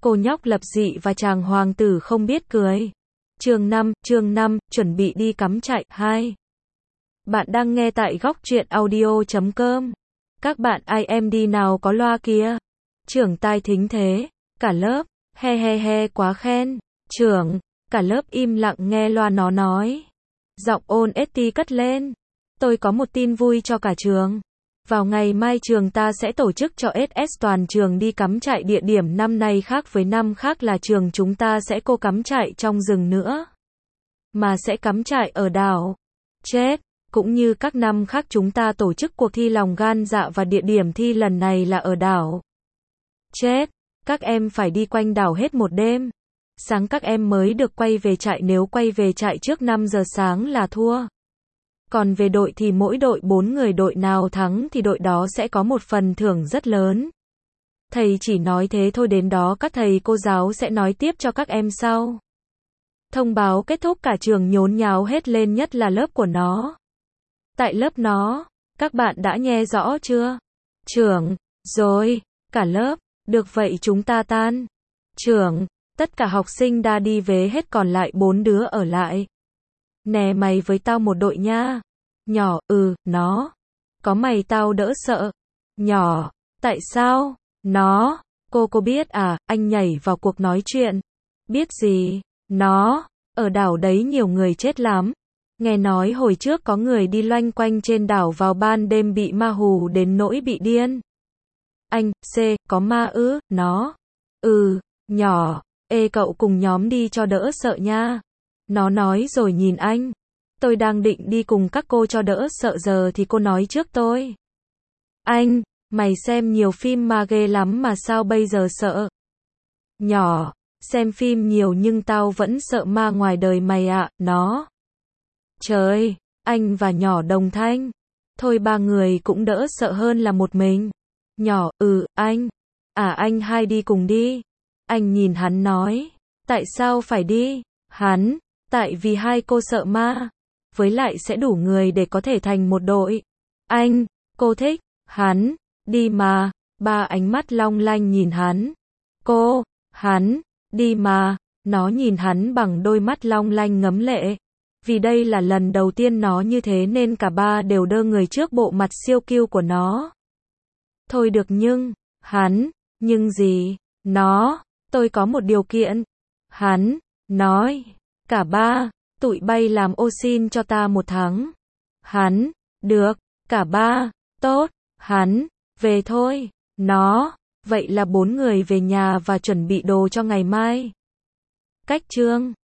Cô nhóc lập dị và chàng hoàng tử không biết cười. Chương 5, chuẩn bị đi cắm trại. 2. Bạn đang nghe tại góc truyện audio.com. Các bạn IMD nào có loa kìa? Trưởng tai thính thế. Cả lớp. He quá khen. Trưởng. Cả lớp im lặng nghe loa nó nói. Giọng ôn esti cất lên. Tôi có một tin vui cho cả trường. Vào ngày mai trường ta sẽ tổ chức cho SS toàn trường đi cắm trại. Địa điểm năm nay khác với năm khác là trường chúng ta sẽ cô cắm trại trong rừng nữa. Mà sẽ cắm trại ở đảo. Chết! Cũng như các năm khác chúng ta tổ chức cuộc thi lòng gan dạ và địa điểm thi lần này là ở đảo. Chết! Các em phải đi quanh đảo hết một đêm. Sáng các em mới được quay về trại, nếu quay về trại trước 5 giờ sáng là thua. Còn về đội thì mỗi đội 4 người, đội nào thắng thì đội đó sẽ có một phần thưởng rất lớn. Thầy chỉ nói thế thôi, đến đó các thầy cô giáo sẽ nói tiếp cho các em sau. Thông báo kết thúc, cả trường nhốn nháo hết lên, nhất là lớp của nó. Tại lớp nó, các bạn đã nghe rõ chưa? Trưởng, rồi, cả lớp, được vậy chúng ta tan. Trưởng, tất cả học sinh đã đi về hết, còn lại 4 đứa ở lại. Nè mày với tao một đội nha. Nhỏ, nó. Có mày tao đỡ sợ. Nhỏ, tại sao? Nó, cô biết à, anh nhảy vào cuộc nói chuyện. Biết gì? Nó, ở đảo đấy nhiều người chết lắm. Nghe nói hồi trước có người đi loanh quanh trên đảo vào ban đêm bị ma hù đến nỗi bị điên. Anh, có ma ư? Nó. Nhỏ, cậu cùng nhóm đi cho đỡ sợ nha. Nó nói rồi nhìn anh. Tôi đang định đi cùng các cô cho đỡ sợ, giờ thì cô nói trước tôi. Anh, mày xem nhiều phim ma ghê lắm mà sao bây giờ sợ? Nhỏ, xem phim nhiều nhưng tao vẫn sợ ma ngoài đời mày ạ. Nó. Trời, anh và nhỏ đồng thanh. Thôi 3 người cũng đỡ sợ hơn là một mình. Nhỏ, anh. Anh hai đi cùng đi. Anh nhìn hắn nói. Tại sao phải đi? Hắn. Tại vì hai cô sợ ma. Với lại sẽ đủ người để có thể thành một đội. Anh, cô thích. Hắn. Đi mà. 3 ánh mắt long lanh nhìn hắn. Cô. Hắn. Đi mà. Nó nhìn hắn bằng đôi mắt long lanh ngấm lệ. Vì đây là lần đầu tiên nó như thế nên cả 3 đều đơ người trước bộ mặt siêu cute của nó. Thôi được nhưng. Hắn. Nhưng gì? Nó. Tôi có một điều kiện. Hắn. Nói. Cả 3. Tụi bay làm ô xin cho ta 1 tháng. Hắn. Được. Cả 3. Tốt. Hắn. Về thôi. Nó. Vậy là 4 người về nhà và chuẩn bị đồ cho ngày mai. Cách chương